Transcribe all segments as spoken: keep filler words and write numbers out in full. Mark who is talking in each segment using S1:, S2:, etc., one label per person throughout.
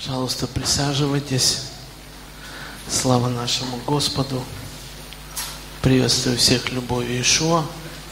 S1: Пожалуйста, присаживайтесь. Слава нашему Господу. Приветствую всех любовью Иешуа.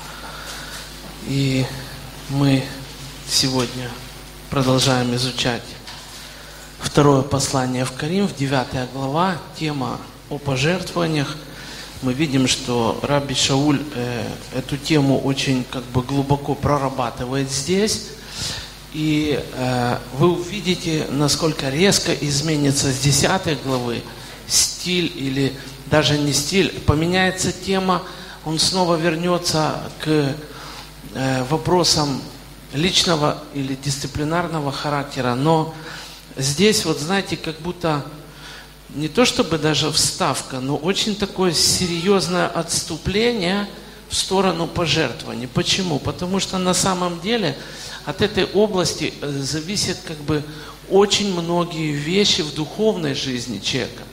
S1: И мы сегодня продолжаем изучать второе послание в Коринф, девятая глава, тема о пожертвованиях. Мы видим, что Рабби Шауль э, эту тему очень как бы глубоко прорабатывает здесь. И э, вы увидите, насколько резко изменится с десятой главы стиль, или даже не стиль, поменяется тема, он снова вернется к э, вопросам личного или дисциплинарного характера. Но здесь, вот знаете, как будто не то чтобы даже вставка, но очень такое серьезное отступление в сторону пожертвований. Почему? Потому что на самом деле от этой области зависят как бы очень многие вещи в духовной жизни человека.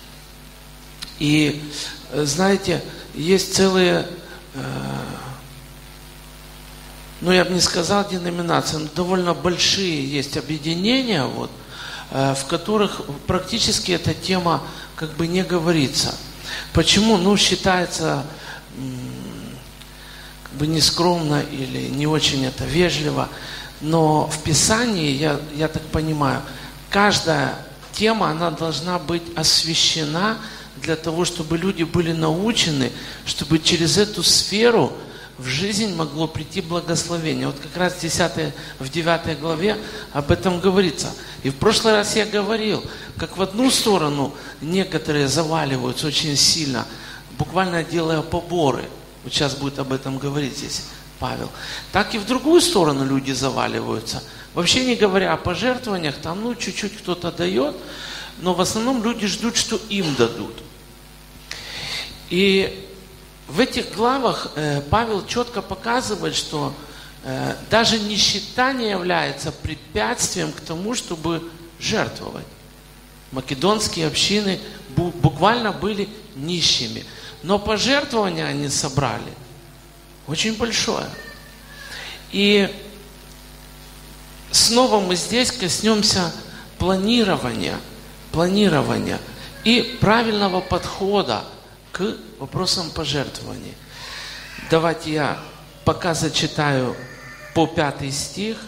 S1: И знаете, есть целые, э, ну я бы не сказал деноминации, но довольно большие есть объединения, вот, э, в которых практически эта тема как бы не говорится. Почему? Ну считается бы нескромно или не очень это вежливо, но в Писании, я, я так понимаю, каждая тема, она должна быть освящена для того, чтобы люди были научены, чтобы через эту сферу в жизнь могло прийти благословение. Вот как раз в, десятой, в девятой главе об этом говорится. И в прошлый раз я говорил, как в одну сторону некоторые заваливаются очень сильно, буквально делая поборы. Вот сейчас будет об этом говорить здесь Павел. Так и в другую сторону люди заваливаются. Вообще не говоря о пожертвованиях, там ну чуть-чуть кто-то дает, но в основном люди ждут, что им дадут. И в этих главах э, Павел четко показывает, что э, даже нищета не является препятствием к тому, чтобы жертвовать. Македонские общины бу- буквально были нищими. Но пожертвования они собрали очень большое. И снова мы здесь коснемся планирования, планирования и правильного подхода к вопросам пожертвований. Давайте я пока зачитаю по пятый стих.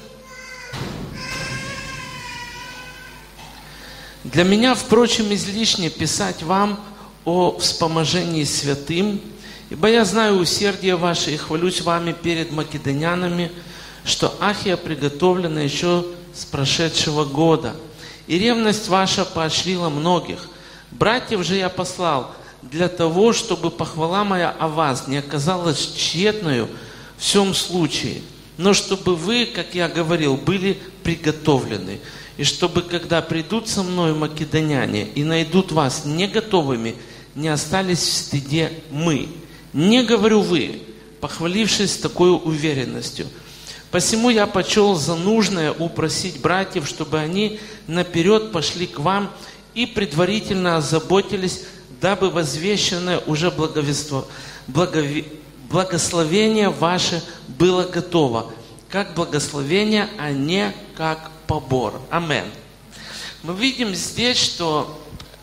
S1: «Для меня, впрочем, излишне писать вам о вспоможении святым, ибо я знаю усердие ваше и хвалюсь вами перед македонянами, что Ахия приготовлена еще с прошедшего года, и ревность ваша поощрила многих. Братьев же я послал для того, чтобы похвала моя о вас не оказалась тщетною в всем случае, но чтобы вы, как я говорил, были приготовлены, и чтобы, когда придут со мною македоняне и найдут вас не готовыми, не остались в стыде мы. Не говорю вы, похвалившись такой уверенностью. Посему я почел за нужное упросить братьев, чтобы они наперед пошли к вам и предварительно озаботились, дабы возвещенное уже благовество, благове, благословение ваше было готово, как благословение, а не как побор. Аминь. Мы видим здесь, что,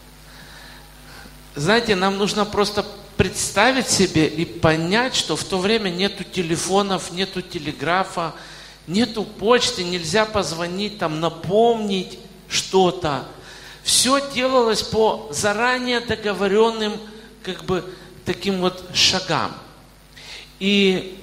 S1: знаете, нам нужно просто представить себе и понять, что в то время нету телефонов, нету телеграфа, нету почты, нельзя позвонить, там, напомнить что-то. Все делалось по заранее договоренным, как бы, таким вот шагам. И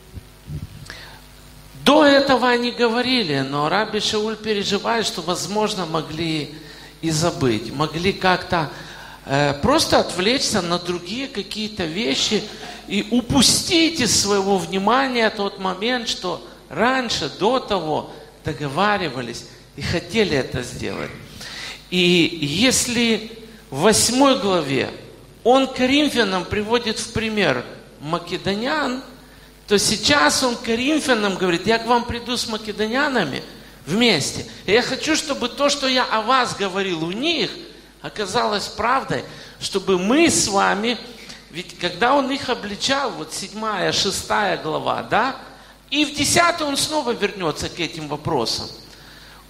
S1: до этого они говорили, но Рабби Шауль переживает, что, возможно, могли и забыть, могли как-то просто отвлечься на другие какие-то вещи и упустить из своего внимания тот момент, что раньше, до того договаривались и хотели это сделать. И если в восьмой главе он коринфянам приводит в пример македонян, то сейчас он коринфянам говорит: я к вам приду с македонянами вместе. И я хочу, чтобы то, что я о вас говорил у них, оказалось правдой, чтобы мы с вами, ведь когда он их обличал, вот седьмая, шестая глава, да, и в десятой он снова вернется к этим вопросам.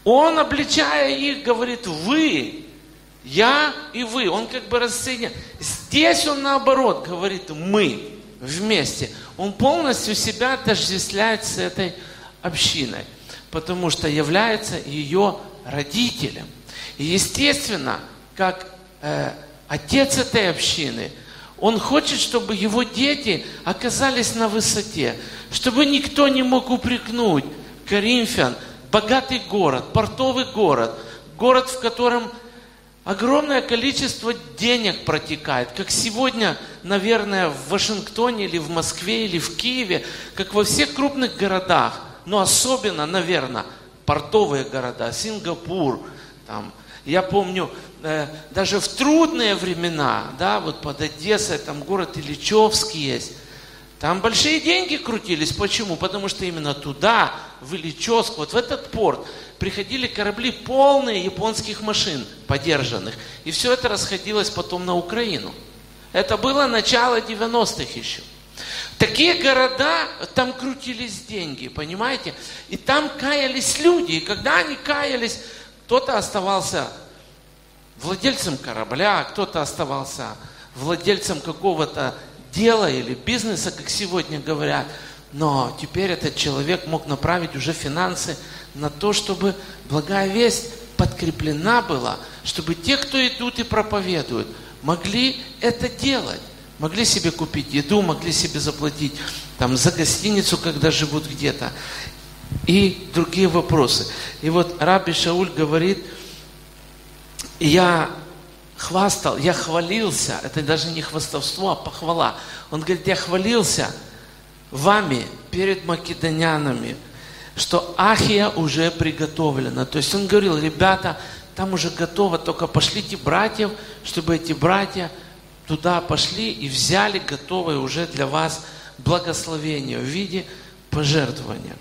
S1: Он, обличая их, говорит, вы, я и вы. Он как бы рассоединяет. Здесь он наоборот говорит, мы вместе. Он полностью себя отождествляет с этой общиной, потому что является ее родителем. И естественно, как э, отец этой общины, он хочет, чтобы его дети оказались на высоте, чтобы никто не мог упрекнуть Коринфян, богатый город, портовый город, город, в котором огромное количество денег протекает, как сегодня, наверное, в Вашингтоне или в Москве или в Киеве, как во всех крупных городах, но особенно, наверное, портовые города, Сингапур, там, я помню, э, даже в трудные времена, да, вот под Одессой, там город Ильичевск есть, там большие деньги крутились. Почему? Потому что именно туда, в Ильичевск, вот в этот порт, приходили корабли полные японских машин, подержанных. И все это расходилось потом на Украину. Это было начало девяностых еще. Такие города, там крутились деньги, понимаете? И там каялись люди. И когда они каялись, кто-то оставался владельцем корабля, кто-то оставался владельцем какого-то дела или бизнеса, как сегодня говорят. Но теперь этот человек мог направить уже финансы на то, чтобы благая весть подкреплена была, чтобы те, кто идут и проповедуют, могли это делать. Могли себе купить еду, могли себе заплатить там, за гостиницу, когда живут где-то. И другие вопросы. И вот Раби Шауль говорит, я хвастал, я хвалился, это даже не хвастовство, а похвала. Он говорит, я хвалился вами перед македонянами, что Ахия уже приготовлена. То есть он говорил, ребята, там уже готово, только пошлите братьев, чтобы эти братья туда пошли и взяли готовое уже для вас благословение в виде пожертвования.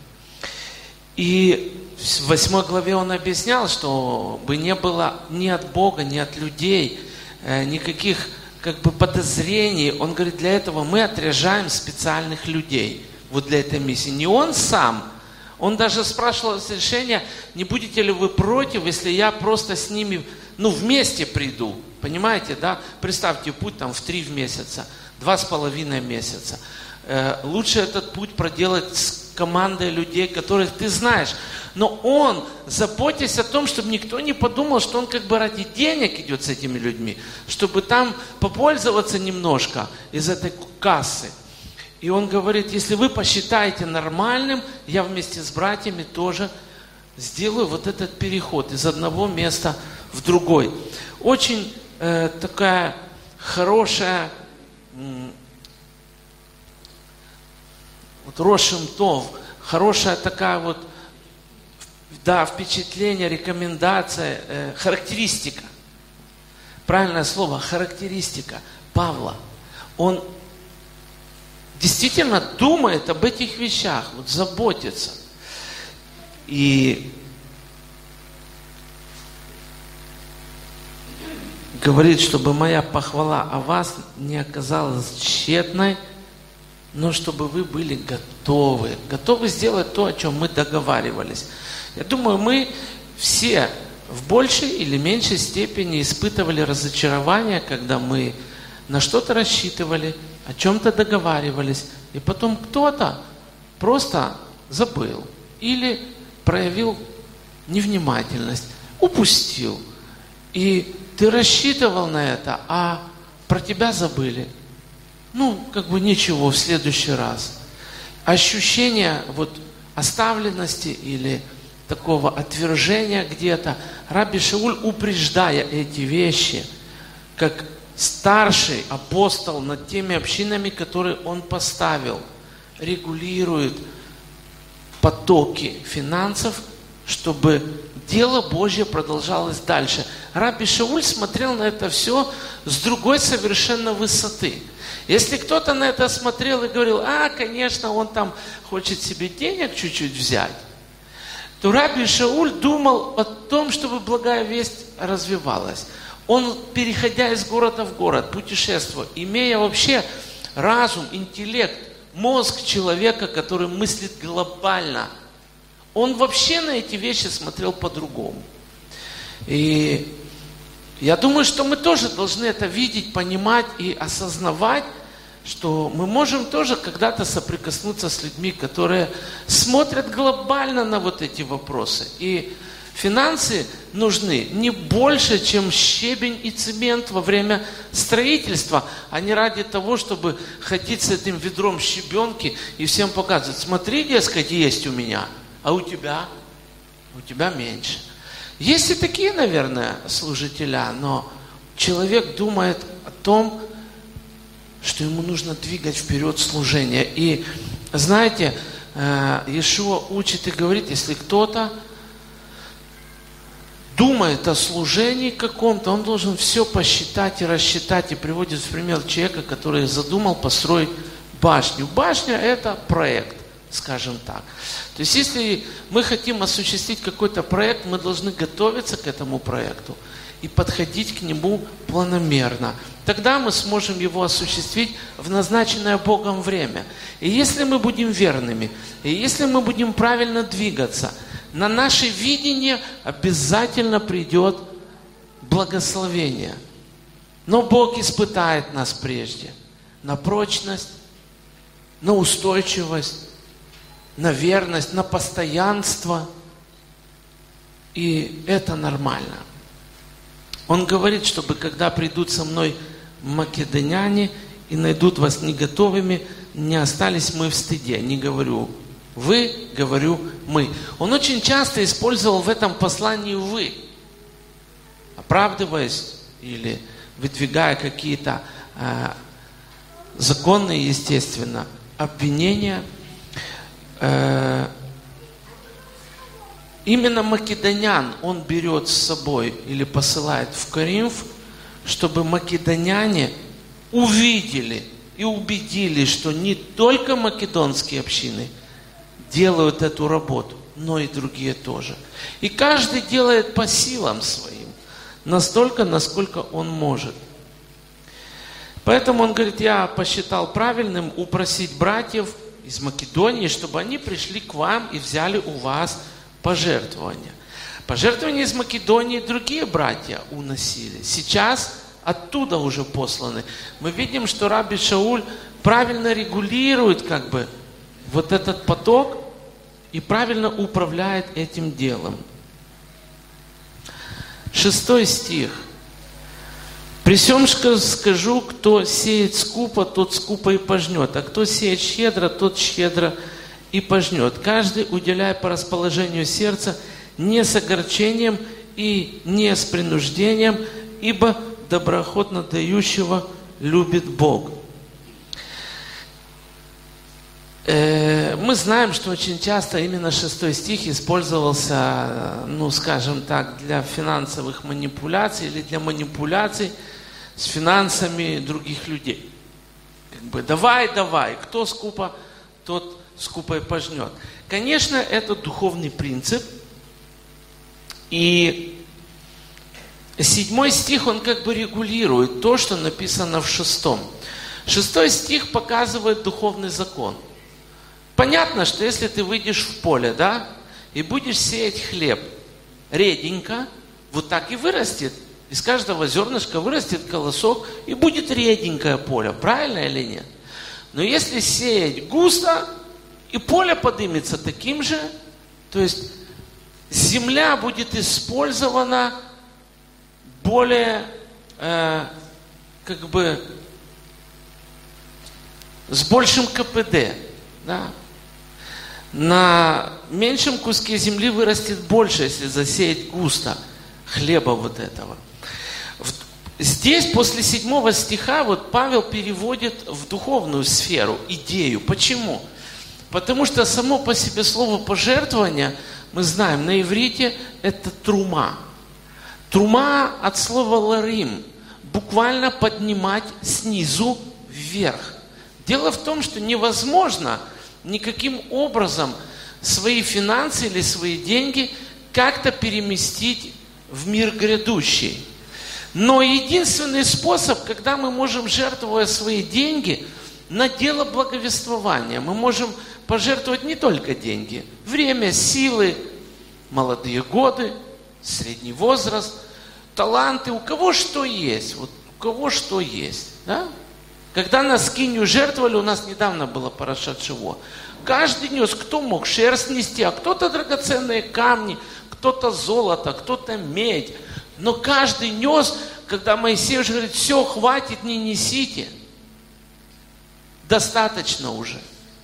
S1: И в восьмой главе он объяснял, что бы не было ни от Бога, ни от людей э, никаких как бы подозрений. Он говорит, для этого мы отряжаем специальных людей вот для этой миссии. Не он сам. Он даже спрашивал разрешения, не будете ли вы против, если я просто с ними, ну, вместе приду. Понимаете, да? Представьте, путь там в три в месяца, два с половиной месяца. Э, лучше этот путь проделать с командой людей, которых ты знаешь. Но он, заботясь о том, чтобы никто не подумал, что он как бы ради денег идет с этими людьми, чтобы там попользоваться немножко из этой кассы. И он говорит, если вы посчитаете нормальным, я вместе с братьями тоже сделаю вот этот переход из одного места в другой. Очень э, такая хорошая м, вот Рошем Тов, хорошая такая вот, да, впечатление, рекомендация, э, характеристика. Правильное слово, характеристика Павла. Он действительно думает об этих вещах, вот заботится. И говорит, чтобы моя похвала о вас не оказалась тщетной, но чтобы вы были готовы. Готовы сделать то, о чем мы договаривались. Я думаю, мы все в большей или меньшей степени испытывали разочарование, когда мы на что-то рассчитывали, о чем-то договаривались, и потом кто-то просто забыл или проявил невнимательность, упустил. И ты рассчитывал на это, а про тебя забыли. Ну, как бы ничего, в следующий раз. Ощущение вот оставленности или такого отвержения где-то, Раби Шауль, упреждая эти вещи, как старший апостол над теми общинами, которые он поставил, регулирует потоки финансов, чтобы дело Божье продолжалось дальше. Раби Шауль смотрел на это все с другой совершенно высоты. Если кто-то на это смотрел и говорил, а, конечно, он там хочет себе денег чуть-чуть взять, то Раби Шауль думал о том, чтобы благая весть развивалась. Он, переходя из города в город, путешествуя, имея вообще разум, интеллект, мозг человека, который мыслит глобально, Он вообще на эти вещи смотрел по-другому. И я думаю, что мы тоже должны это видеть, понимать и осознавать, что мы можем тоже когда-то соприкоснуться с людьми, которые смотрят глобально на вот эти вопросы. И финансы нужны не больше, чем щебень и цемент во время строительства, а не ради того, чтобы ходить с этим ведром щебенки и всем показывать: смотри, дескать, есть у меня, а у тебя? У тебя меньше. Есть и такие, наверное, служителя, но человек думает о том, что ему нужно двигать вперед служение. И знаете, Иешуа учит и говорит, если кто-то думает о служении каком-то, он должен все посчитать и рассчитать. И приводит в пример человека, который задумал построить башню. Башня – это проект, скажем так. То есть, если мы хотим осуществить какой-то проект, мы должны готовиться к этому проекту и подходить к нему планомерно. Тогда мы сможем его осуществить в назначенное Богом время. И если мы будем верными, и если мы будем правильно двигаться, на наше видение обязательно придет благословение. Но Бог испытает нас прежде на прочность, на устойчивость, на верность, на постоянство. И это нормально. Он говорит, чтобы когда придут со мной македоняне и найдут вас не готовыми, не остались мы в стыде. Не говорю вы, говорю мы. Он очень часто использовал в этом послании вы, оправдываясь или выдвигая какие-то э, законные, естественно, обвинения. Э, Именно македонян он берет с собой или посылает в Коринф, чтобы македоняне увидели и убедились, что не только македонские общины делают эту работу, но и другие тоже. И каждый делает по силам своим, настолько, насколько он может. Поэтому он говорит, я посчитал правильным упросить братьев из Македонии, чтобы они пришли к вам и взяли у вас пожертвования. Пожертвования из Македонии другие братья уносили. Сейчас оттуда уже посланы. Мы видим, что Раби Шауль правильно регулирует как бы вот этот поток и правильно управляет этим делом. Шестой стих. «При сем скажу, кто сеет скупо, тот скупо и пожнет, а кто сеет щедро, тот щедро и пожнет. Каждый, уделяя по расположению сердца, не с огорчением и не с принуждением, ибо доброохотно дающего любит Бог». Мы знаем, что очень часто именно шестой стих использовался, ну, скажем так, для финансовых манипуляций или для манипуляций с финансами других людей. Как бы давай, давай, кто скупо, тот скупо и пожнет. Конечно, это духовный принцип. И седьмой стих, он как бы регулирует то, что написано в шестом. Шестой стих показывает духовный закон. Понятно, что если ты выйдешь в поле, да, и будешь сеять хлеб реденько, вот так и вырастет. Из каждого зернышка вырастет колосок, и будет реденькое поле. Правильно или нет? Но если сеять густо, и поле поднимется таким же, то есть земля будет использована более, э, как бы, с большим ка пэ дэ. Да? На меньшем куске земли вырастет больше, если засеять густо хлеба вот этого. Здесь, после седьмого стиха, вот Павел переводит в духовную сферу идею. Почему? Потому что само по себе слово пожертвование, мы знаем, на иврите это трума. Трума от слова ларим, буквально поднимать снизу вверх. Дело в том, что невозможно никаким образом свои финансы или свои деньги как-то переместить в мир грядущий. Но единственный способ, когда мы можем, жертвуя свои деньги, на дело благовествования. Мы можем пожертвовать не только деньги, время, силы, молодые годы, средний возраст, таланты, у кого что есть, вот у кого что есть, да? Когда на скинию жертвовали, у нас недавно было парашат Шиво. Каждый нес, кто мог шерсть нести, а кто-то драгоценные камни, кто-то золото, кто-то медь. Но каждый нес, когда Моисей уже говорит, все, хватит, не несите. Достаточно уже.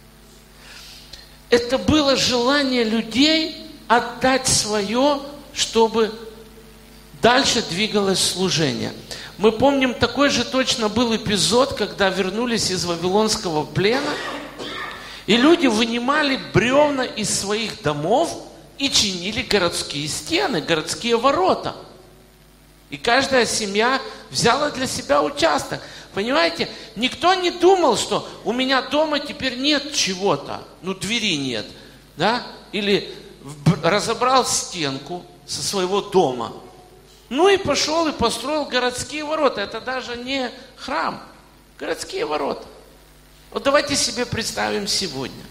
S1: Это было желание людей отдать свое, чтобы дальше двигалось служение. Мы помним, такой же точно был эпизод, когда вернулись из Вавилонского плена, и люди вынимали бревна из своих домов и чинили городские стены, городские ворота. И каждая семья взяла для себя участок. Понимаете, никто не думал, что у меня дома теперь нет чего-то, ну двери нет, да? Или разобрал стенку со своего дома. Ну и пошел и построил городские ворота. Это даже не храм, городские ворота. Вот давайте себе представим сегодня.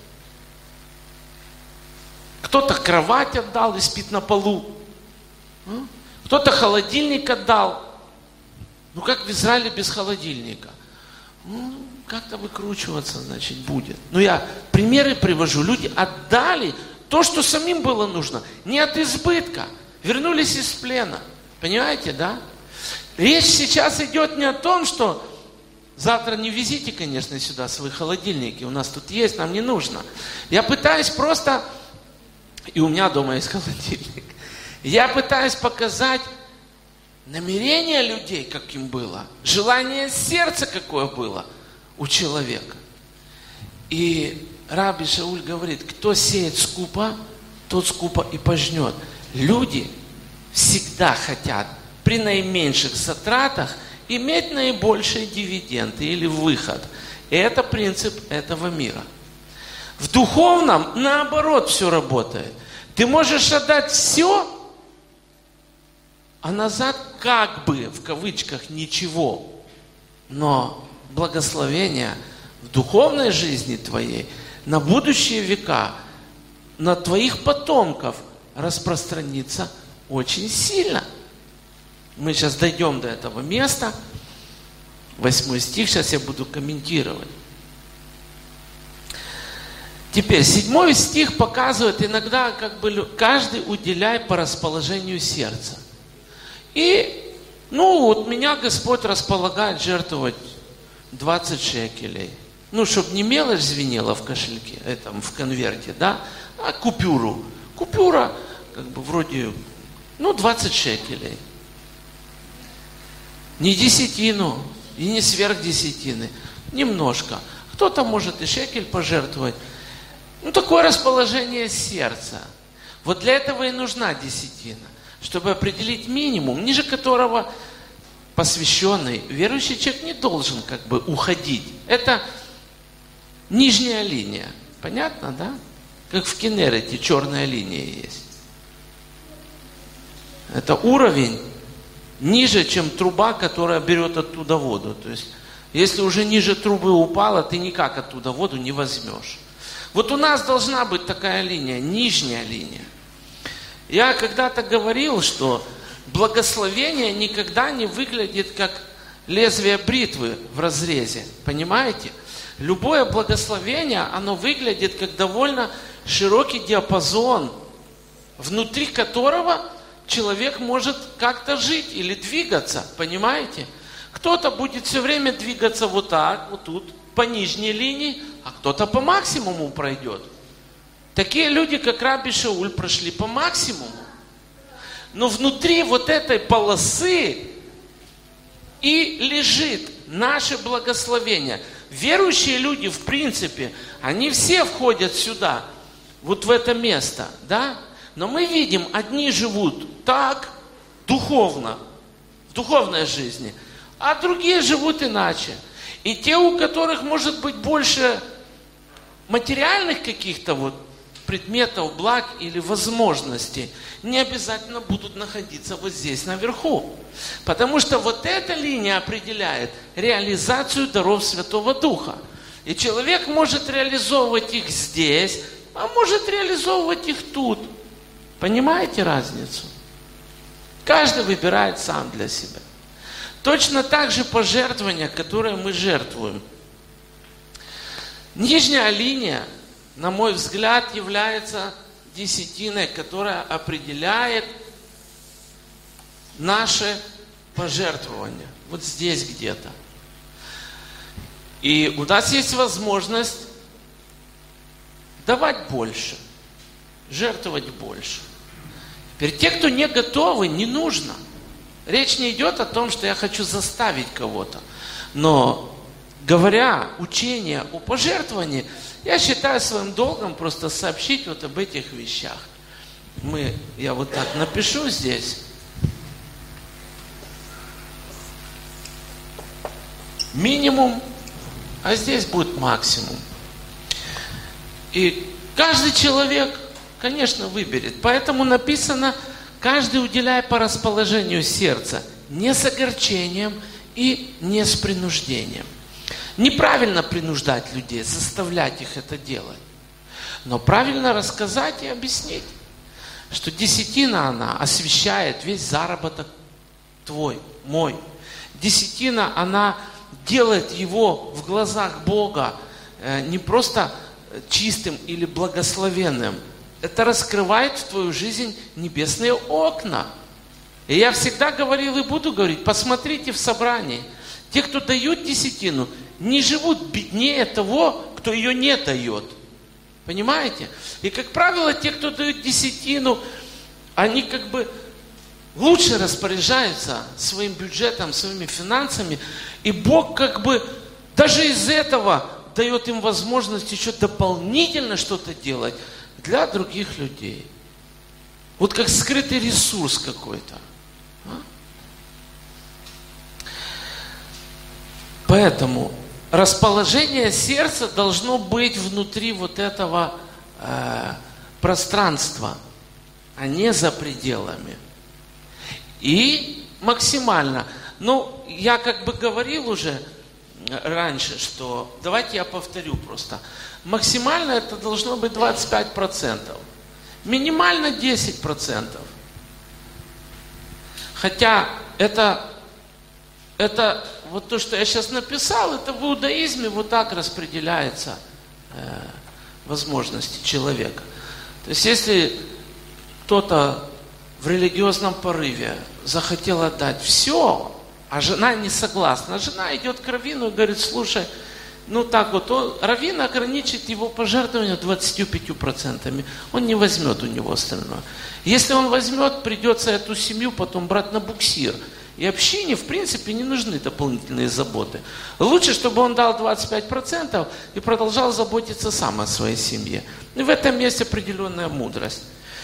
S1: Кто-то кровать отдал и спит на полу. Кто-то холодильник отдал. Ну как в Израиле без холодильника? Ну, как-то выкручиваться, значит, будет. Ну я примеры привожу. Люди отдали то, что самим было нужно. Не от избытка. Вернулись из плена. Понимаете, да? Речь сейчас идет не о том, что завтра не везите, конечно, сюда свои холодильники. У нас тут есть, нам не нужно. Я пытаюсь просто... И у меня дома есть холодильник. Я пытаюсь показать намерение людей, каким было. Желание сердца, какое было у человека. И Раби Шауль говорит, кто сеет скупо, тот скупо и пожнет. Люди всегда хотят при наименьших затратах иметь наибольшие дивиденды или выход. И это принцип этого мира. В духовном наоборот все работает. Ты можешь отдать все, а назад как бы, в кавычках, ничего. Но благословение в духовной жизни твоей на будущие века, на твоих потомков распространится очень сильно. Мы сейчас дойдем до этого места. Восьмой стих, сейчас я буду комментировать. Теперь, седьмой стих показывает, иногда как бы каждый уделяй по расположению сердца. И, ну, вот меня Господь располагает жертвовать двадцать шекелей. Ну, чтобы не мелочь звенела в кошельке, этом, в конверте, да, а купюру. Купюра, как бы, вроде, ну, двадцать шекелей. Не десятину, и не сверх десятины. Немножко. Кто-то может и шекель пожертвовать. Ну, такое расположение сердца. Вот для этого и нужна десятина. Чтобы определить минимум, ниже которого посвященный, верующий человек не должен как бы уходить. Это нижняя линия. Понятно, да? Как в Кенерете черная линия есть. Это уровень ниже, чем труба, которая берет оттуда воду. То есть, если уже ниже трубы упала, ты никак оттуда воду не возьмешь. Вот у нас должна быть такая линия, нижняя линия. Я когда-то говорил, что благословение никогда не выглядит как лезвие бритвы в разрезе. Понимаете? Любое благословение, оно выглядит как довольно широкий диапазон, внутри которого человек может как-то жить или двигаться. Понимаете? Кто-то будет все время двигаться вот так, вот тут, по нижней линии, а кто-то по максимуму пройдет. Такие люди, как Раби Шауль, прошли по максимуму. Но внутри вот этой полосы и лежит наше благословение. Верующие люди, в принципе, они все входят сюда, вот в это место, да? Но мы видим, одни живут так, духовно, в духовной жизни, а другие живут иначе. И те, у которых может быть больше материальных каких-то вот предметов, благ или возможностей, не обязательно будут находиться вот здесь наверху. Потому что вот эта линия определяет реализацию даров Святого Духа. И человек может реализовывать их здесь, а может реализовывать их тут. Понимаете разницу? Каждый выбирает сам для себя. Точно так же пожертвования, которые мы жертвуем. Нижняя линия, на мой взгляд, является десятиной, которая определяет наше пожертвование. Вот здесь где-то. И у нас есть возможность давать больше, жертвовать больше. Теперь те, кто не готовы, не нужно. Речь не идет о том, что я хочу заставить кого-то. Но говоря учение о пожертвовании, я считаю своим долгом просто сообщить вот об этих вещах. Мы, я вот так напишу здесь. Минимум, а здесь будет максимум. И каждый человек, конечно, выберет. Поэтому написано, каждый уделяя по расположению сердца, не с огорчением и не с принуждением. Неправильно принуждать людей, заставлять их это делать. Но правильно рассказать и объяснить, что десятина, она освещает весь заработок твой, мой. Десятина, она делает его в глазах Бога не просто чистым или благословенным. Это раскрывает в твою жизнь небесные окна. И я всегда говорил и буду говорить, посмотрите в собрании. Те, кто дают десятину, не живут беднее того, кто ее не дает. Понимаете? И, как правило, те, кто дают десятину, они как бы лучше распоряжаются своим бюджетом, своими финансами. И Бог как бы даже из этого дает им возможность еще дополнительно что-то делать для других людей. Вот как скрытый ресурс какой-то. А? Поэтому расположение сердца должно быть внутри вот этого э, пространства, а не за пределами. И максимально. Ну, я как бы говорил уже раньше, что, давайте я повторю просто. Максимально это должно быть двадцать пять процентов. Минимально десять процентов. Хотя это, это вот то, что я сейчас написал, это в иудаизме вот так распределяется э, возможности человека. То есть если кто-то в религиозном порыве захотел отдать все, а жена не согласна. Жена идет к раввину и говорит, слушай, ну так вот, он, раввин ограничит его пожертвование двадцатью пятью процентами. Он не возьмет у него остальное. Если он возьмет, придется эту семью потом брать на буксир. И общине, в принципе, не нужны дополнительные заботы. Лучше, чтобы он дал двадцать пять процентов и продолжал заботиться сам о своей семье. И в этом есть определенная мудрость.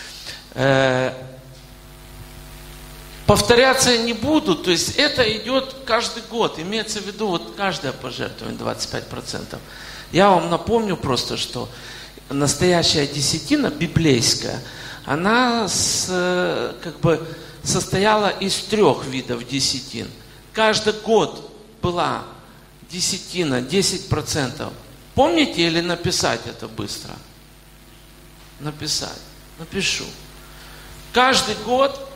S1: Повторяться не буду, то есть это идет каждый год, имеется в виду вот каждое пожертвование двадцать пять процентов. Я вам напомню просто, что настоящая десятина, библейская, она с, как бы состояла из трех видов десятин. Каждый год была десятина, десять процентов. Помните или написать это быстро? Написать. Напишу. Каждый год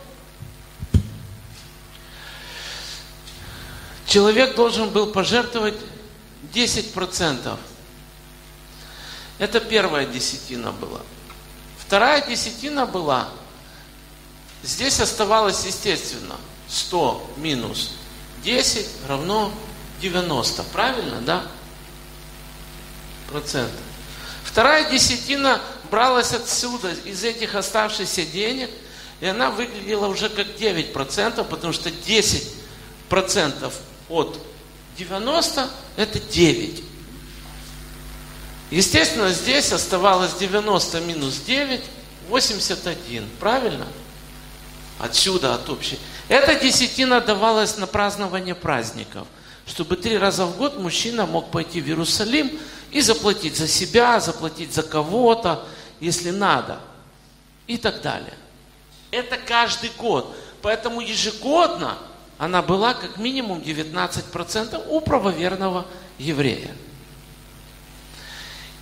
S1: человек должен был пожертвовать десять процентов. Это первая десятина была. Вторая десятина была, здесь оставалось естественно, сто минус десять равно девяносто. Правильно, да? Процентов. Вторая десятина бралась отсюда, из этих оставшихся денег, и она выглядела уже как девять процентов, потому что десять процентов от девяноста это девять. Естественно, здесь оставалось девяносто минус девять, восемьдесят один. Правильно? Отсюда, от общей. Эта десятина давалась на празднование праздников, чтобы три раза в год мужчина мог пойти в Иерусалим и заплатить за себя, заплатить за кого-то, если надо, и так далее. Это каждый год. Поэтому ежегодно она была как минимум девятнадцать процентов у правоверного еврея.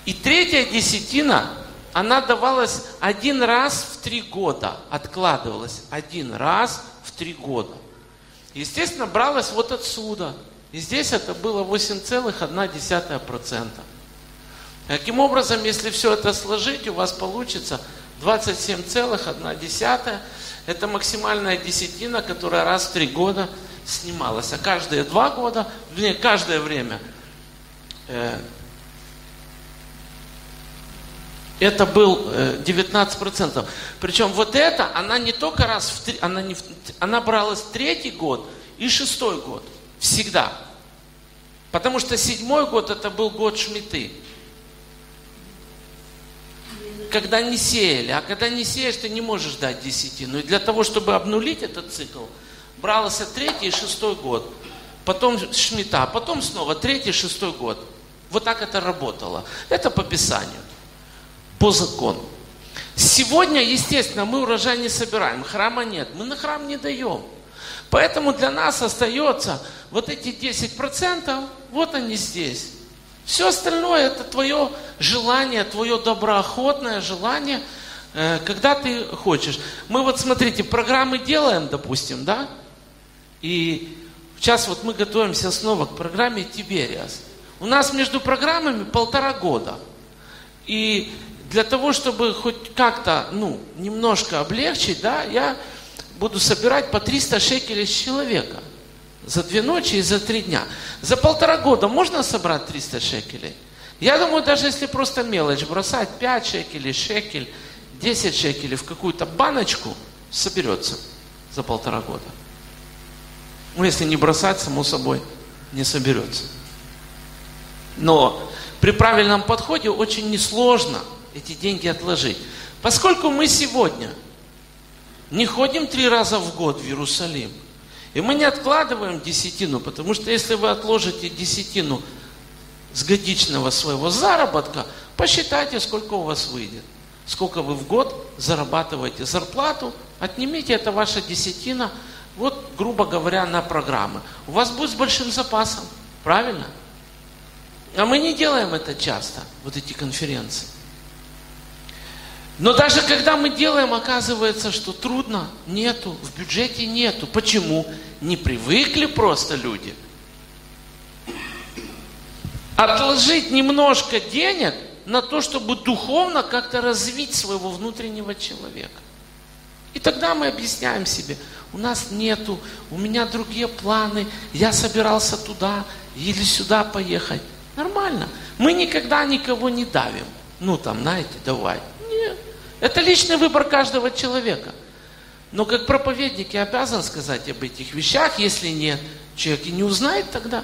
S1: И третья десятина, она давалась один раз в три года, откладывалась один раз в три года. Естественно, бралась вот отсюда. И здесь это было восемь целых одна десятая процента. Таким образом, если все это сложить, у вас получится двадцать семь целых одна десятая. Это максимальная десятина, которая раз в три года снималась. А каждые два года, вернее, каждое время, э, это был э, девятнадцать процентов. Причем вот это, она не только раз в три, она, не в, она бралась третий год и шестой год. Всегда. Потому что седьмой год это был год Шмиты. Когда не сеяли. А когда не сеешь, ты не можешь дать десятину. И для того, чтобы обнулить этот цикл, брался третий и шестой год. Потом Шмита, потом снова третий и шестой год. Вот так это работало. Это по Писанию. По закону. Сегодня, естественно, мы урожай не собираем. Храма нет. Мы на храм не даем. Поэтому для нас остается вот эти десять процентов, вот они здесь. Все остальное это твое желание, твое доброохотное желание, когда ты хочешь. Мы вот, смотрите, программы делаем, допустим, да? И сейчас вот мы готовимся снова к программе Тибериас. У нас между программами полтора года. И для того, чтобы хоть как-то, ну, немножко облегчить, да, я буду собирать по триста шекелей с человека. За две ночи и за три дня. За полтора года можно собрать триста шекелей? Я думаю, даже если просто мелочь бросать, пять шекелей, шекель, десять шекелей в какую-то баночку, соберется за полтора года. Ну, если не бросать, само собой, не соберется. Но при правильном подходе очень несложно эти деньги отложить. Поскольку мы сегодня не ходим три раза в год в Иерусалим, и мы не откладываем десятину, потому что если вы отложите десятину с годичного своего заработка, посчитайте, сколько у вас выйдет. Сколько вы в год зарабатываете зарплату, отнимите, это ваша десятина, вот, грубо говоря, на программы. У вас будет с большим запасом, правильно? А мы не делаем это часто, вот эти конференции. Но даже когда мы делаем, оказывается, что трудно, нету, в бюджете нету. Почему? Не привыкли просто люди. Отложить немножко денег на то, чтобы духовно как-то развить своего внутреннего человека. И тогда мы объясняем себе, у нас нету, у меня другие планы, я собирался туда или сюда поехать. Нормально. Мы никогда никого не давим. Ну там, знаете, давай. Нет. Это личный выбор каждого человека. Но как проповедник я обязан сказать об этих вещах. Если нет, человек и не узнает тогда.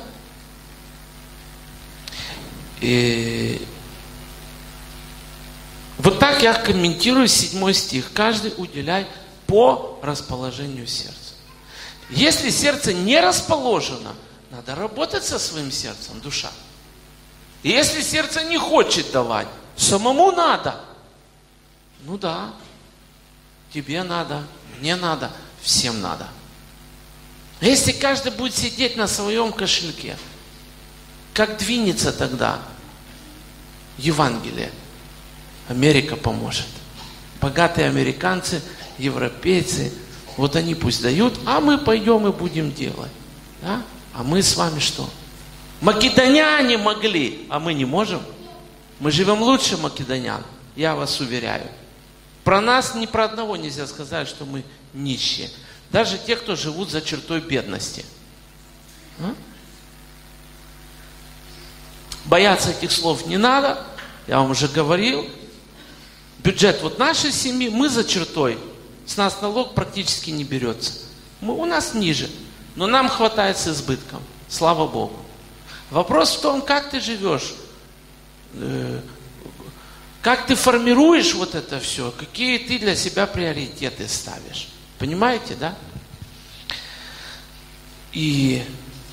S1: И вот так я комментирую седьмой стих. Каждый уделяй по расположению сердца. Если сердце не расположено, надо работать со своим сердцем, душа. И если сердце не хочет давать, самому надо. Ну да, тебе надо, мне надо, всем надо. А если каждый будет сидеть на своем кошельке, как двинется тогда Евангелие? Америка поможет. Богатые американцы, европейцы, вот они пусть дают, а мы пойдем и будем делать. Да? А мы с вами что? Македоняне могли, а мы не можем. Мы живем лучше македонян, я вас уверяю. Про нас ни про одного нельзя сказать, что мы нищие. Даже те, кто живут за чертой бедности. А? Бояться этих слов не надо. Я вам уже говорил. Бюджет вот нашей семьи, мы за чертой. С нас налог практически не берется. Мы, у нас ниже. Но нам хватает с избытком. Слава Богу. Вопрос в том, как ты живешь. Как ты формируешь вот это все, какие ты для себя приоритеты ставишь. Понимаете, да? И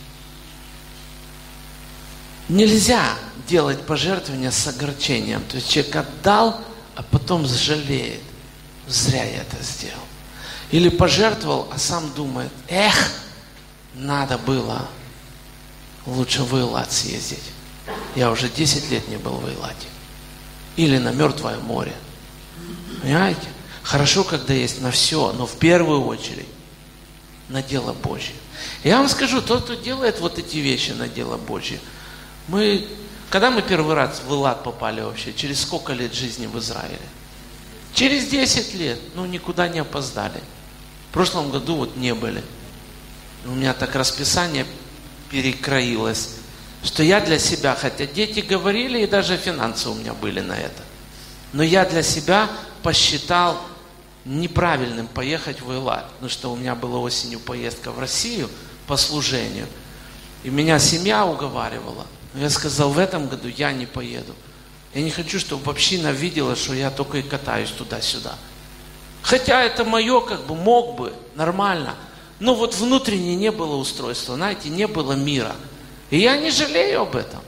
S1: нельзя делать пожертвования с огорчением. То есть человек отдал, а потом жалеет. Зря я это сделал. Или пожертвовал, а сам думает, эх, надо было лучше в Эйлат съездить. Я уже десять лет не был в Эйлате. или на мертвое море. Понимаете? Хорошо, когда есть на все, но в первую очередь на дело Божье. Я вам скажу, тот, кто делает вот эти вещи на дело Божье, мы, когда мы первый раз в Элат попали вообще, через сколько лет жизни в Израиле? Через десять лет, ну никуда не опоздали. В прошлом году вот не были. У меня так расписание перекроилось, что я для себя, хотя дети говорили, и даже финансы у меня были на это, но я для себя посчитал неправильным поехать в Элат, потому что у меня была осенью поездка в Россию по служению, и меня семья уговаривала. Но я сказал, в этом году я не поеду. Я не хочу, чтобы община видела, что я только и катаюсь туда-сюда. Хотя это мое, как бы, мог бы, нормально. Но вот внутренне не было устройства, знаете, не было мира. И я не жалею об этом.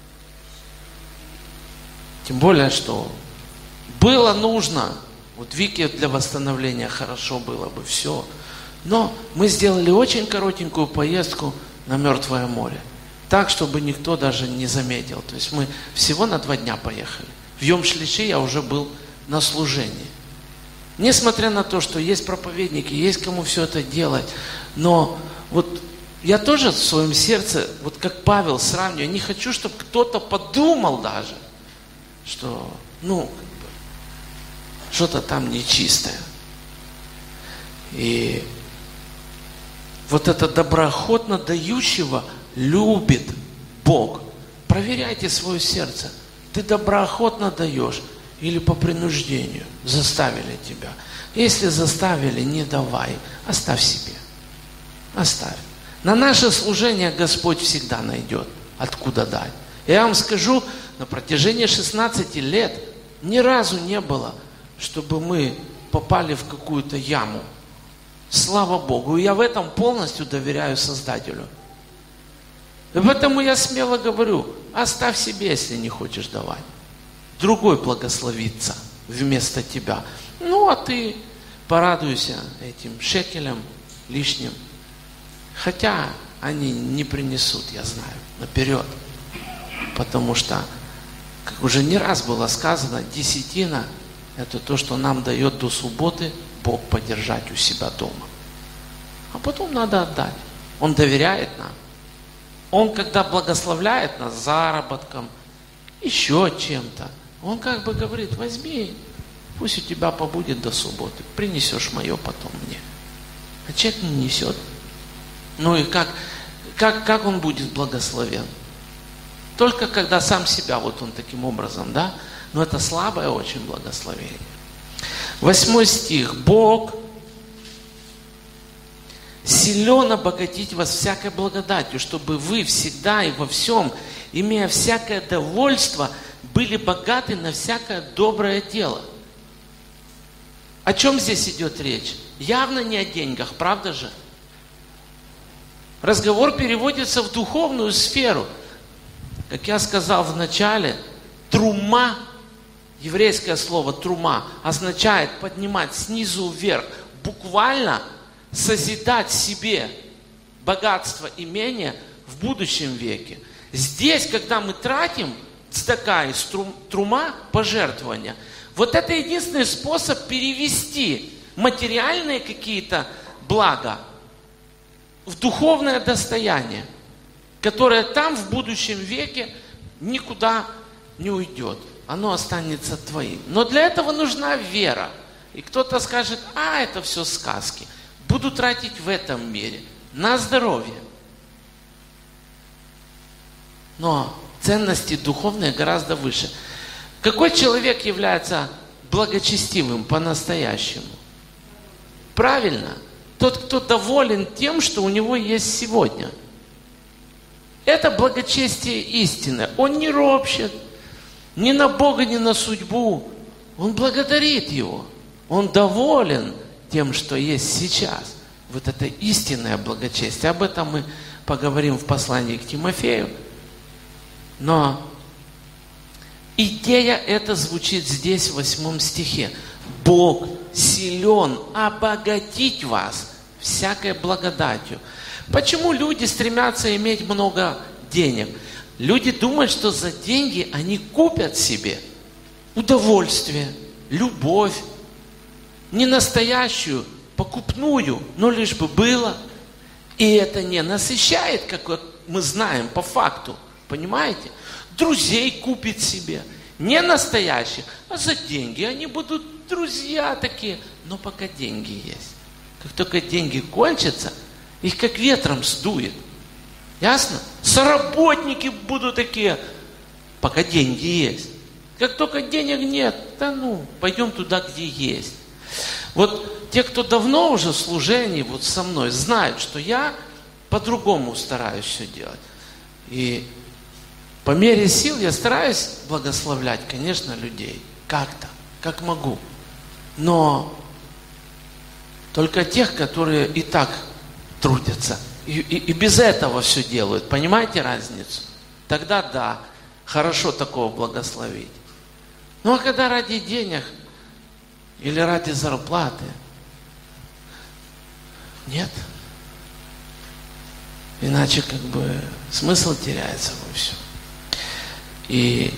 S1: Тем более, что было нужно. Вот Вике для восстановления хорошо было бы, все. Но мы сделали очень коротенькую поездку на Мертвое море. Так, чтобы никто даже не заметил. То есть мы всего на два дня поехали. В Йом-Шлиши я уже был на служении. Несмотря на то, что есть проповедники, есть кому все это делать. Но вот я тоже в своем сердце, вот как Павел сравниваю, не хочу, чтобы кто-то подумал даже, что, ну, что-то там нечистое. И вот это доброохотно дающего любит Бог. Проверяйте свое сердце. Ты доброохотно даешь или по принуждению заставили тебя. Если заставили, не давай. Оставь себе. Оставь. На наше служение Господь всегда найдет, откуда дать. Я вам скажу, на протяжении шестнадцати лет ни разу не было, чтобы мы попали в какую-то яму. Слава Богу. И я в этом полностью доверяю Создателю. И поэтому я смело говорю, оставь себе, если не хочешь давать. Другой благословится вместо тебя. Ну, а ты порадуйся этим шекелем лишним. Хотя они не принесут, я знаю, наперед. Потому что, как уже не раз было сказано, десятина – это то, что нам дает до субботы Бог подержать у себя дома. А потом надо отдать. Он доверяет нам. Он, когда благословляет нас заработком, еще чем-то, он как бы говорит, возьми, пусть у тебя побудет до субботы, принесешь мое потом мне. А человек не несет. Ну и как, как, как он будет благословен? Только когда сам себя, вот он таким образом, да? Но это слабое очень благословение. Восьмой стих. Бог силен обогатить вас всякой благодатью, чтобы вы всегда и во всем, имея всякое довольство, были богаты на всякое доброе дело. О чем здесь идет речь? Явно не о деньгах, правда же? Разговор переводится в духовную сферу. Как я сказал в начале, трума, еврейское слово трума, означает поднимать снизу вверх, буквально созидать себе богатство, имение в будущем веке. Здесь, когда мы тратим цдака из трум, трума, пожертвования, вот это единственный способ перевести материальные какие-то блага в духовное достояние, которое там в будущем веке никуда не уйдет. Оно останется твоим. Но для этого нужна вера. И кто-то скажет, а, это все сказки. Буду тратить в этом мире на здоровье. Но ценности духовные гораздо выше. Какой человек является благочестивым по-настоящему? Правильно. Тот, кто доволен тем, что у него есть сегодня. Это благочестие истины. Он не ропщет ни на Бога, ни на судьбу. Он благодарит Его. Он доволен тем, что есть сейчас. Вот это истинное благочестие. Об этом мы поговорим в послании к Тимофею. Но идея эта звучит здесь, в восьмом стихе. Бог силен обогатить вас всякой благодатью. Почему люди стремятся иметь много денег? Люди думают, что за деньги они купят себе удовольствие, любовь, не настоящую, покупную, но лишь бы было. И это не насыщает, как вот мы знаем по факту, понимаете? Друзей купит себе, не настоящих, а за деньги. Они будут друзья такие, но пока деньги есть. Как только деньги кончатся, их как ветром сдует. Ясно? Соработники будут такие, пока деньги есть. Как только денег нет, да ну, пойдем туда, где есть. Вот те, кто давно уже в служении вот со мной, знают, что я по-другому стараюсь все делать. И по мере сил я стараюсь благословлять, конечно, людей. Как-то, как могу. Но только тех, которые и так трудятся. И, и, и без этого все делают. Понимаете разницу? Тогда да, хорошо такого благословить. Ну а когда ради денег или ради зарплаты? Нет. Иначе как бы смысл теряется во всем. И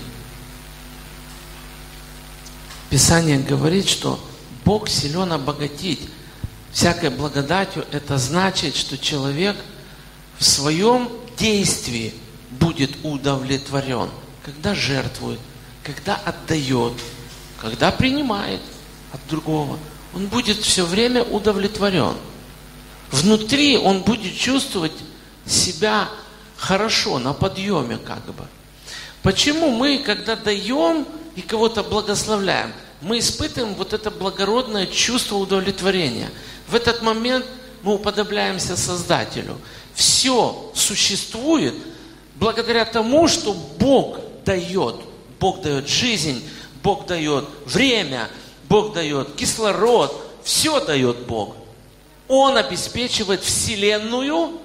S1: Писание говорит, что Бог силен обогатить. Всякой благодатью это значит, что человек в своем действии будет удовлетворен, когда жертвует, когда отдает, когда принимает от другого. Он будет все время удовлетворен. Внутри он будет чувствовать себя хорошо, на подъеме как бы. Почему мы, когда даем и кого-то благословляем, мы испытываем вот это благородное чувство удовлетворения. В этот момент мы уподобляемся Создателю. Все существует благодаря тому, что Бог дает. Бог дает жизнь, Бог дает время, Бог дает кислород, все дает Бог. Он обеспечивает Вселенную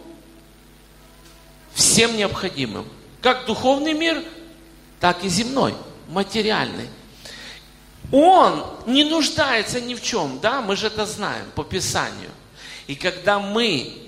S1: всем необходимым. Как духовный мир, так и земной, материальный. Он не нуждается ни в чем, да, мы же это знаем по Писанию. И когда мы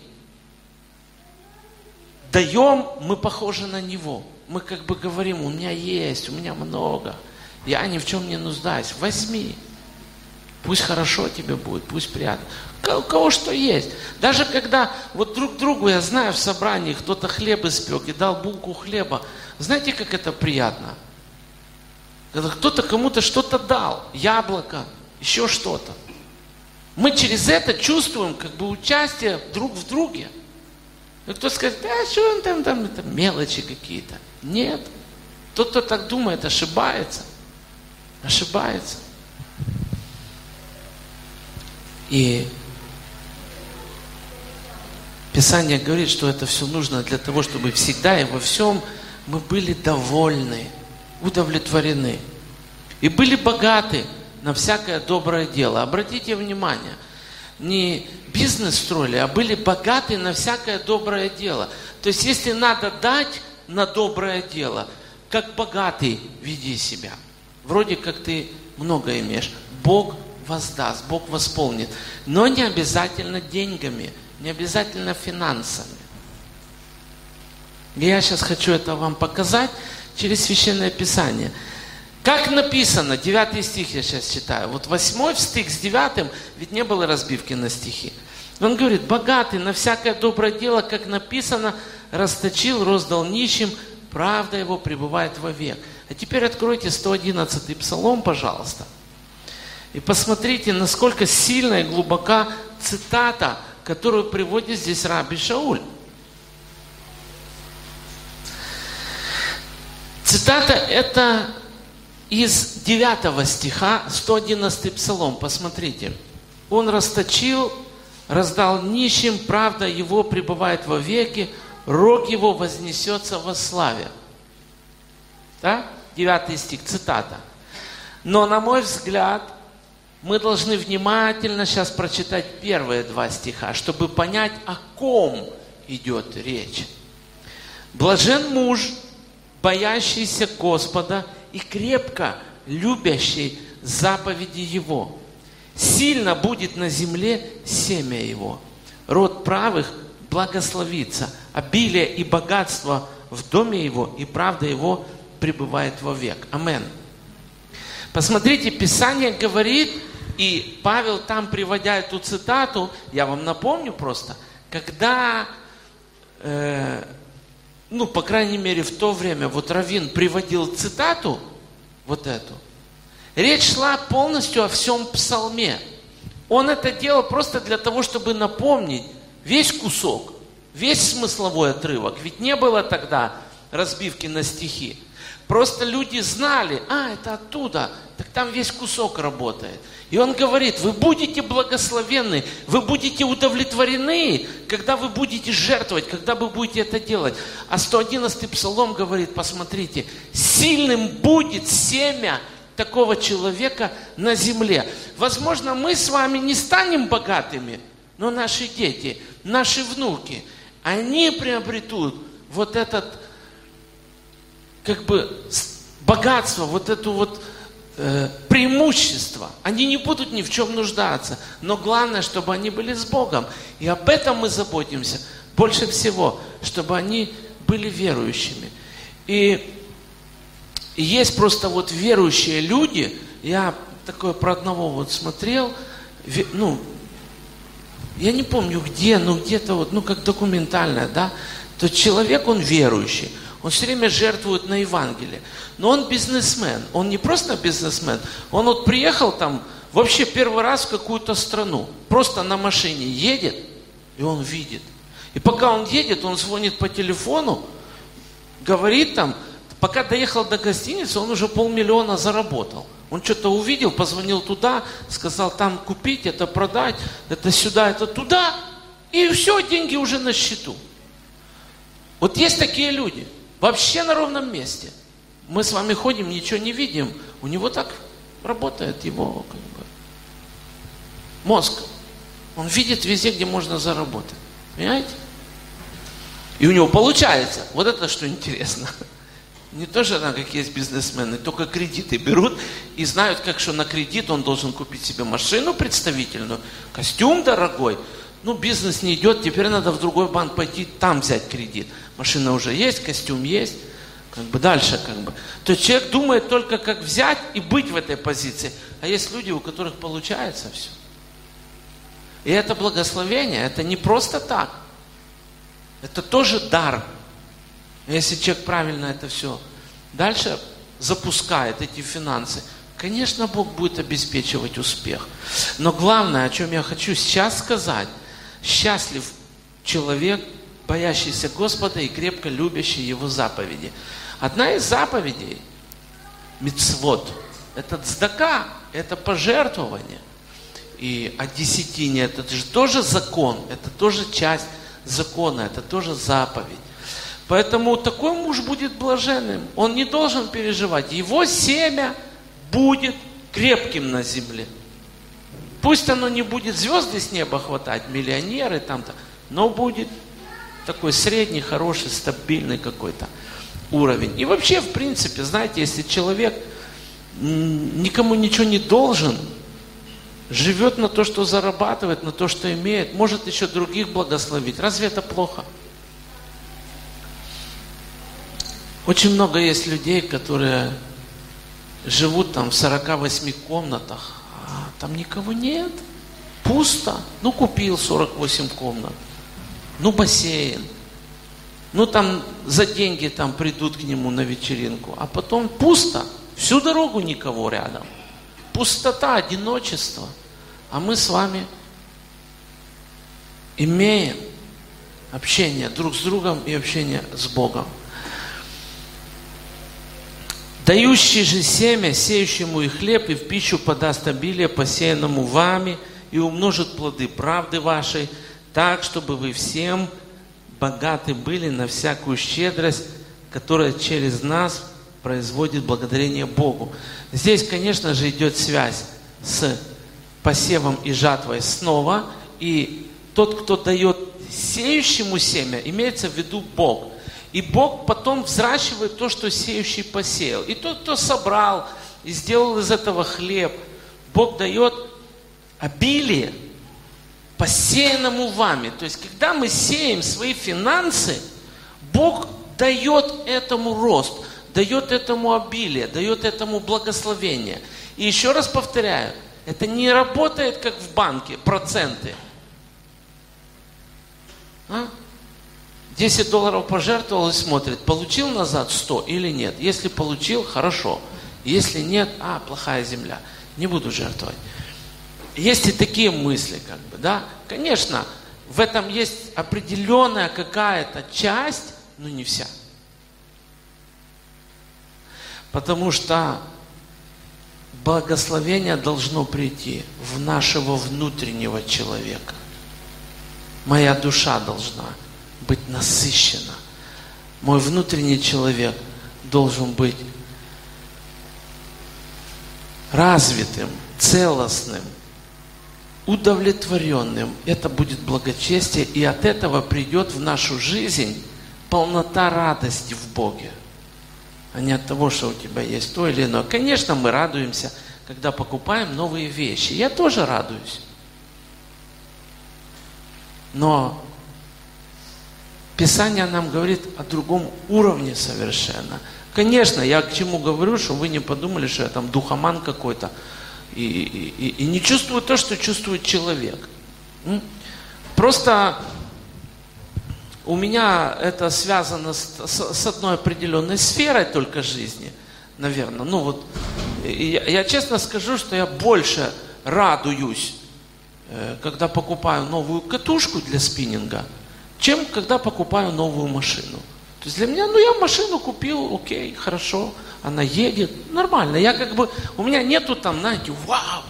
S1: даем, мы похожи на Него. Мы как бы говорим, у меня есть, у меня много, я ни в чем не нуждаюсь. Возьми, пусть хорошо тебе будет, пусть приятно. У кого что есть. Даже когда вот друг другу, я знаю, в собрании кто-то хлеб испек и дал булку хлеба, знаете, как это приятно? Когда кто-то кому-то что-то дал, яблоко, еще что-то. Мы через это чувствуем как бы участие друг в друге. И кто-то скажет, да что он там, там, это мелочи какие-то. Нет. Тот, кто так думает, ошибается. Ошибается. И Писание говорит, что это все нужно для того, чтобы всегда и во всем мы были довольны, удовлетворены. И были богаты на всякое доброе дело. Обратите внимание, не бизнес строили, а были богаты на всякое доброе дело. То есть, если надо дать на доброе дело, как богатый веди себя. Вроде как ты много имеешь. Бог воздаст, Бог восполнит. Но не обязательно деньгами, не обязательно финансами. И я сейчас хочу это вам показать через Священное Писание. Как написано, девятый стих я сейчас читаю. Вот восьмой стих с девятым, ведь не было разбивки на стихи. Он говорит, богатый на всякое доброе дело, как написано, расточил, роздал нищим, правда его пребывает вовек. А теперь откройте сто одиннадцатый Псалом, пожалуйста. И посмотрите, насколько сильна и глубока цитата, которую приводит здесь Раби Шауль. Цитата это из девятого стиха, сто одиннадцатый Псалом, посмотрите. Он расточил, раздал нищим, правда его пребывает во веки, рог его вознесется во славе. Да? девятый стих, цитата. Но, на мой взгляд, мы должны внимательно сейчас прочитать первые два стиха, чтобы понять, о ком идет речь. Блажен муж, боящийся Господа и крепко любящий заповеди Его. Сильно будет на земле семя Его. Род правых благословится, обилие и богатство в доме Его, и правда Его пребывает вовек. Амен. Посмотрите, Писание говорит, и Павел там, приводя эту цитату, я вам напомню просто, когда, э, ну, по крайней мере, в то время, вот раввин приводил цитату, вот эту, речь шла полностью о всем псалме. Он это делал просто для того, чтобы напомнить весь кусок, весь смысловой отрывок. Ведь не было тогда разбивки на стихи. Просто люди знали, а, это оттуда, так там весь кусок работает. И он говорит, вы будете благословенны, вы будете удовлетворены, когда вы будете жертвовать, когда вы будете это делать. А сто одиннадцатый псалом говорит, посмотрите, сильным будет семя такого человека на земле. Возможно, мы с вами не станем богатыми, но наши дети, наши внуки, они приобретут вот этот, как бы, богатство, вот это вот э, преимущество. Они не будут ни в чем нуждаться, но главное, чтобы они были с Богом. И об этом мы заботимся больше всего, чтобы они были верующими. И И есть просто вот верующие люди, я такое про одного вот смотрел, ну, я не помню где, но где-то вот, ну, как документальное, да, то человек, он верующий, он все время жертвует на Евангелие, но он бизнесмен, он не просто бизнесмен, он вот приехал там вообще первый раз в какую-то страну, просто на машине едет, и он видит. И пока он едет, он звонит по телефону, говорит там, пока доехал до гостиницы, он уже полмиллиона заработал. Он что-то увидел, позвонил туда, сказал, там купить, это продать, это сюда, это туда. И все, деньги уже на счету. Вот есть такие люди, вообще на ровном месте. Мы с вами ходим, ничего не видим. У него так работает его, как бы, мозг. Он видит везде, где можно заработать. Понимаете? И у него получается. Вот это что интересно. Не то же, как есть бизнесмены, только кредиты берут и знают, как что на кредит он должен купить себе машину представительную, костюм дорогой. Ну, бизнес не идет, теперь надо в другой банк пойти, там взять кредит. Машина уже есть, костюм есть, как бы дальше как бы. То есть человек думает только, как взять и быть в этой позиции. А есть люди, у которых получается все. И это благословение, это не просто так. Это тоже дар. Если человек правильно это все дальше запускает, эти финансы, конечно, Бог будет обеспечивать успех. Но главное, о чем я хочу сейчас сказать, счастлив человек, боящийся Господа и крепко любящий Его заповеди. Одна из заповедей, мицвот, это цдака, это пожертвование. И о десятине, это же тоже закон, это тоже часть закона, это тоже заповедь. Поэтому такой муж будет блаженным. Он не должен переживать. Его семя будет крепким на земле. Пусть оно не будет звезды с неба хватать, миллионеры там-то, но будет такой средний, хороший, стабильный какой-то уровень. И вообще, в принципе, знаете, если человек никому ничего не должен, живет на то, что зарабатывает, на то, что имеет, может еще других благословить. Разве это плохо? Очень много есть людей, которые живут там в сорока восьми комнатах, а там никого нет, пусто. Ну, купил сорок восемь комнат, ну, бассейн, ну, там за деньги там придут к нему на вечеринку, а потом пусто, всю дорогу никого рядом. Пустота, одиночество. А мы с вами имеем общение друг с другом и общение с Богом. Дающий же семя, сеющему и хлеб, и в пищу подаст обилие, посеянному вами, и умножит плоды правды вашей, так, чтобы вы всем богаты были на всякую щедрость, которая через нас производит благодарение Богу. Здесь, конечно же, идет связь с посевом и жатвой снова, и тот, кто дает сеющему семя, имеется в виду Бог. И Бог потом взращивает то, что сеющий посеял. И тот, кто собрал и сделал из этого хлеб, Бог дает обилие посеянному вами. То есть, когда мы сеем свои финансы, Бог дает этому рост, дает этому обилие, дает этому благословение. И еще раз повторяю, это не работает, как в банке, проценты. А? десять долларов пожертвовал и смотрит, получил назад сто или нет. Если получил, хорошо. Если нет, а, плохая земля, не буду жертвовать. Есть и такие мысли, как бы, да. Конечно, в этом есть определенная какая-то часть, но не вся. Потому что благословение должно прийти в нашего внутреннего человека. Моя душа должна быть насыщена. Мой внутренний человек должен быть развитым, целостным, удовлетворенным. Это будет благочестие, и от этого придет в нашу жизнь полнота радости в Боге, а не от того, что у тебя есть то или иное. Конечно, мы радуемся, когда покупаем новые вещи. Я тоже радуюсь. Но Писание нам говорит о другом уровне совершенно. Конечно, я к чему говорю, что вы не подумали, что я там духоман какой-то и, и, и не чувствую то, что чувствует человек. Просто у меня это связано с, с, с одной определенной сферой только жизни, наверное. Ну вот, я, я честно скажу, что я больше радуюсь, когда покупаю новую катушку для спиннинга, чем когда покупаю новую машину. То есть для меня, ну я машину купил, окей, хорошо, она едет, нормально. Я как бы, у меня нету там, знаете, вау.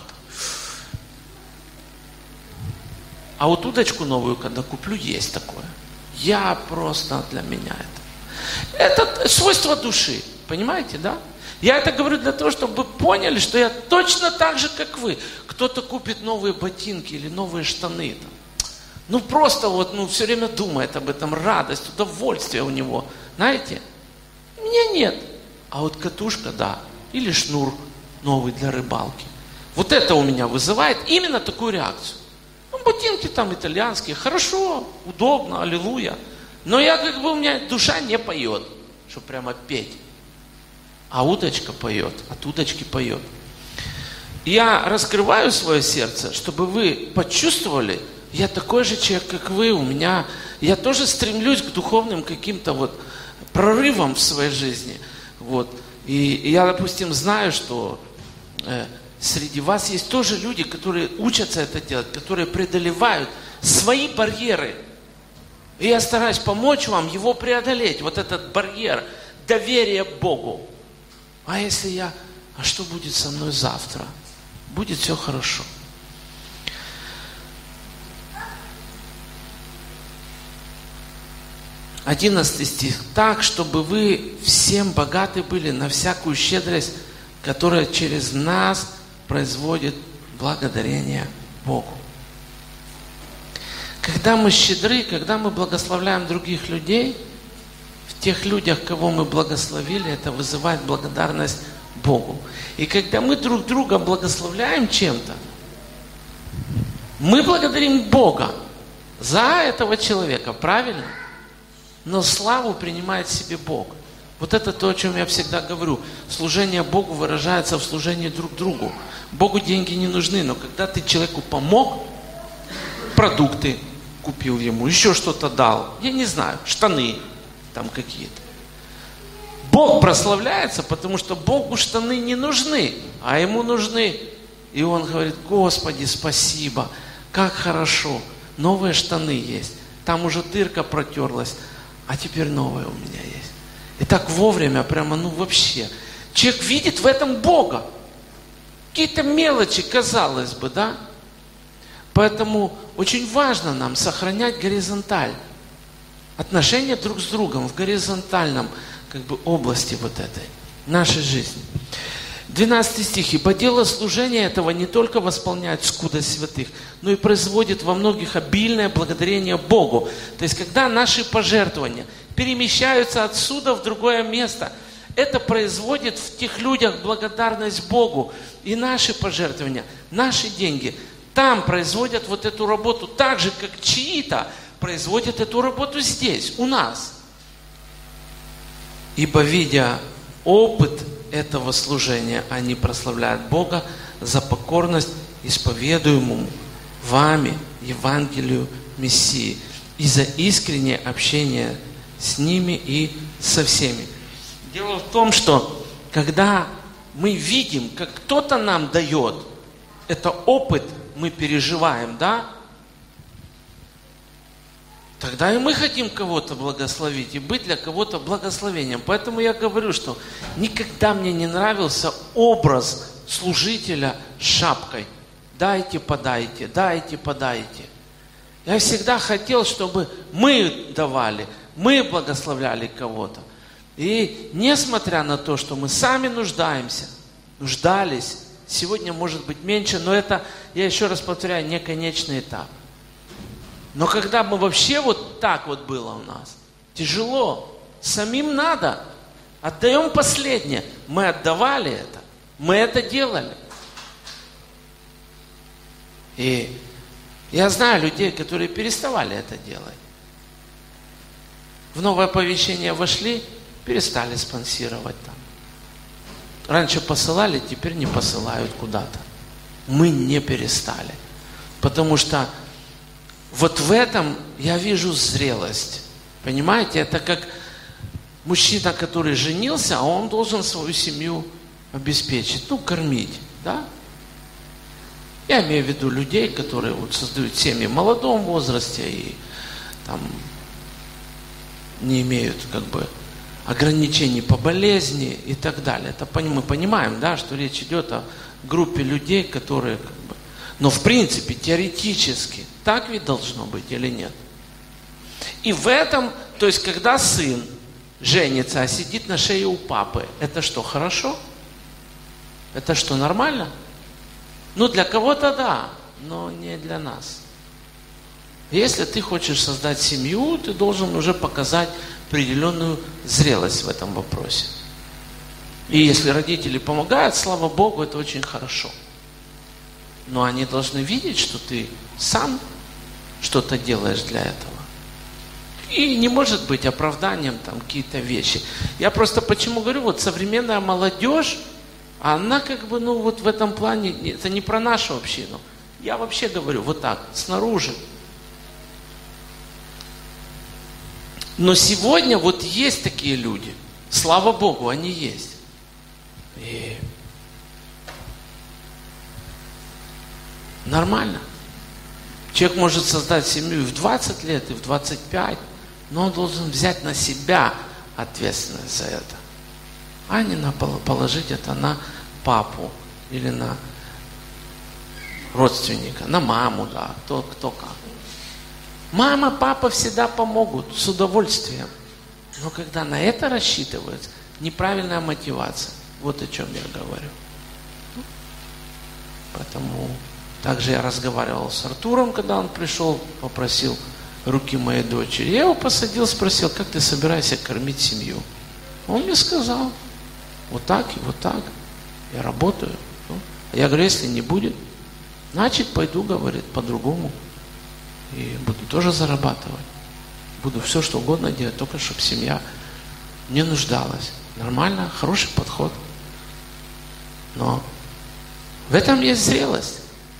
S1: А вот удочку новую, когда куплю, есть такое. Я просто, для меня это. Это свойство души, понимаете, да? Я это говорю для того, чтобы вы поняли, что я точно так же, как вы. Кто-то купит новые ботинки или новые штаны. Там. Ну просто вот, ну все время думает об этом, радость, удовольствие у него. Знаете? Меня нет. А вот катушка, да. Или шнур новый для рыбалки. Вот это у меня вызывает именно такую реакцию. Ну, ботинки там итальянские, хорошо, удобно, аллилуйя. Но я как бы, у меня душа не поет, чтобы прямо петь. А удочка поет, от удочки поет. Я раскрываю свое сердце, чтобы вы почувствовали, я такой же человек, как вы, у меня, я тоже стремлюсь к духовным каким-то вот прорывам в своей жизни. Вот. И, и я, допустим, знаю, что э, среди вас есть тоже люди, которые учатся это делать, которые преодолевают свои барьеры. И я стараюсь помочь вам его преодолеть, вот этот барьер доверия Богу. А если я, а что будет со мной завтра? Будет все хорошо. Одиннадцатый стих. Так, чтобы вы всем богаты были на всякую щедрость, которая через нас производит благодарение Богу. Когда мы щедры, когда мы благословляем других людей, в тех людях, кого мы благословили, это вызывает благодарность Богу. И когда мы друг друга благословляем чем-то, мы благодарим Бога за этого человека, правильно? Но славу принимает себе Бог. Вот это то, о чем я всегда говорю. Служение Богу выражается в служении друг другу. Богу деньги не нужны, но когда ты человеку помог, продукты купил ему, еще что-то дал, я не знаю, штаны там какие-то. Бог прославляется, потому что Богу штаны не нужны, а ему нужны. И он говорит: Господи, спасибо, как хорошо, новые штаны есть. Там уже дырка протерлась, а теперь новые у меня есть. И так вовремя, прямо, ну вообще. Человек видит в этом Бога. Какие-то мелочи, казалось бы, да? Поэтому очень важно нам сохранять горизонталь. Отношения друг с другом в горизонтальном как бы области вот этой нашей жизни. двенадцатый стих. «Ибо дело служения этого не только восполняет скудость святых, но и производит во многих обильное благодарение Богу». То есть, когда наши пожертвования перемещаются отсюда в другое место, это производит в тех людях благодарность Богу. И наши пожертвования, наши деньги там производят вот эту работу так же, как чьи-то производят эту работу здесь, у нас. «Ибо, видя опыт этого служения они прославляют Бога за покорность исповедуемому вами Евангелию Мессии и за искреннее общение с ними и со всеми. Дело в том, что когда мы видим, как кто-то нам дает, это опыт мы переживаем, да? Тогда и мы хотим кого-то благословить и быть для кого-то благословением. Поэтому я говорю, что никогда мне не нравился образ служителя с шапкой. Дайте, подайте, дайте, подайте. Я всегда хотел, чтобы мы давали, мы благословляли кого-то. И несмотря на то, что мы сами нуждаемся, нуждались, сегодня может быть меньше, но это, я еще раз повторяю, не конечный этап. Но когда мы вообще вот так вот было у нас, тяжело, самим надо, отдаем последнее. Мы отдавали это, мы это делали. И я знаю людей, которые переставали это делать. В новое оповещение вошли, перестали спонсировать там. Раньше посылали, теперь не посылают куда-то. Мы не перестали. Потому что вот в этом я вижу зрелость. Понимаете, это как мужчина, который женился, а он должен свою семью обеспечить, ну, кормить, да? Я имею в виду людей, которые вот создают семьи в молодом возрасте и там не имеют как бы ограничений по болезни и так далее. Это мы понимаем, да, что речь идет о группе людей, которые как бы... Но в принципе, теоретически, так ведь должно быть или нет? И в этом, то есть, когда сын женится, а сидит на шее у папы, это что, хорошо? Это что, нормально? Ну, для кого-то да, но не для нас. Если ты хочешь создать семью, ты должен уже показать определенную зрелость в этом вопросе. И если родители помогают, слава Богу, это очень хорошо. Но они должны видеть, что ты сам что-то делаешь для этого. И не может быть оправданием там какие-то вещи. Я просто почему говорю, вот современная молодежь, она как бы, ну вот в этом плане, это не про нашу общину. Я вообще говорю вот так, снаружи. Но сегодня вот есть такие люди. Слава Богу, они есть. И нормально. Человек может создать семью и в двадцать лет, и в двадцать пять, но он должен взять на себя ответственность за это. А не на, положить это на папу или на родственника, на маму, да, кто, кто как. Мама, папа всегда помогут, с удовольствием. Но когда на это рассчитывается, неправильная мотивация. Вот о чем я говорю. Поэтому также я разговаривал с Артуром, когда он пришел, попросил руки моей дочери. Я его посадил, спросил, как ты собираешься кормить семью? Он мне сказал, вот так и вот так. Я работаю. Я говорю, если не будет, значит пойду, говорит, по-другому. И буду тоже зарабатывать. Буду все, что угодно делать, только чтобы семья не нуждалась. Нормально, хороший подход. Но в этом есть зрелость.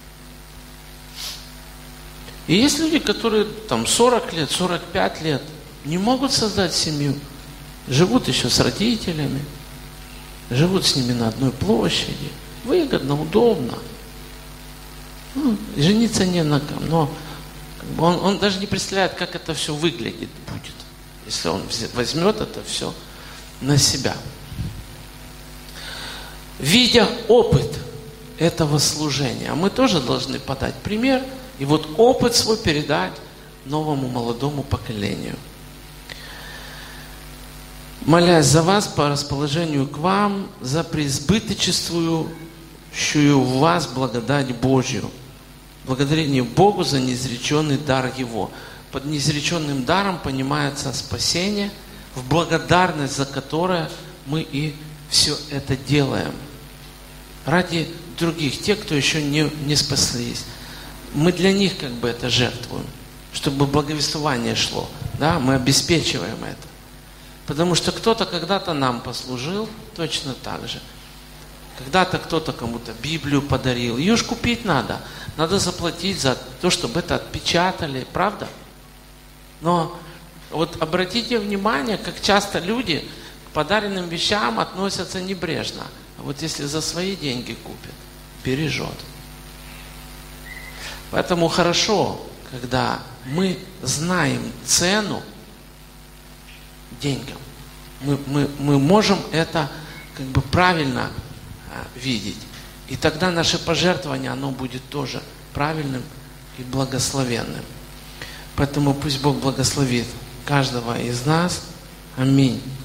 S1: И есть люди, которые там сорок лет, сорок пять лет не могут создать семью. Живут еще с родителями. Живут с ними на одной площади. Выгодно, удобно. Ну, жениться не на ком. Но он, он даже не представляет, как это все выглядит будет, если он возьмет это все на себя. Видя опыт этого служения, мы тоже должны подать пример и вот опыт свой передать новому молодому поколению. Молясь за вас по расположению к вам, за преизбыточествующую в вас благодать Божью. Благодарение Богу за неизреченный дар Его. Под неизреченным даром понимается спасение, в благодарность за которое мы и все это делаем. Ради других, тех, кто еще не, не спаслись. Мы для них как бы это жертвуем, чтобы благовествование шло. Да? Мы обеспечиваем это. Потому что кто-то когда-то нам послужил точно так же. Когда-то кто-то кому-то Библию подарил. Ее ж купить надо. Надо заплатить за то, чтобы это отпечатали. Правда? Но вот обратите внимание, как часто люди к подаренным вещам относятся небрежно. А вот если за свои деньги купят, бережет. Поэтому хорошо, когда мы знаем цену деньгам. Мы, мы, мы можем это как бы правильно а, видеть. И тогда наше пожертвование, оно будет тоже правильным и благословенным. Поэтому пусть Бог благословит каждого из нас. Аминь.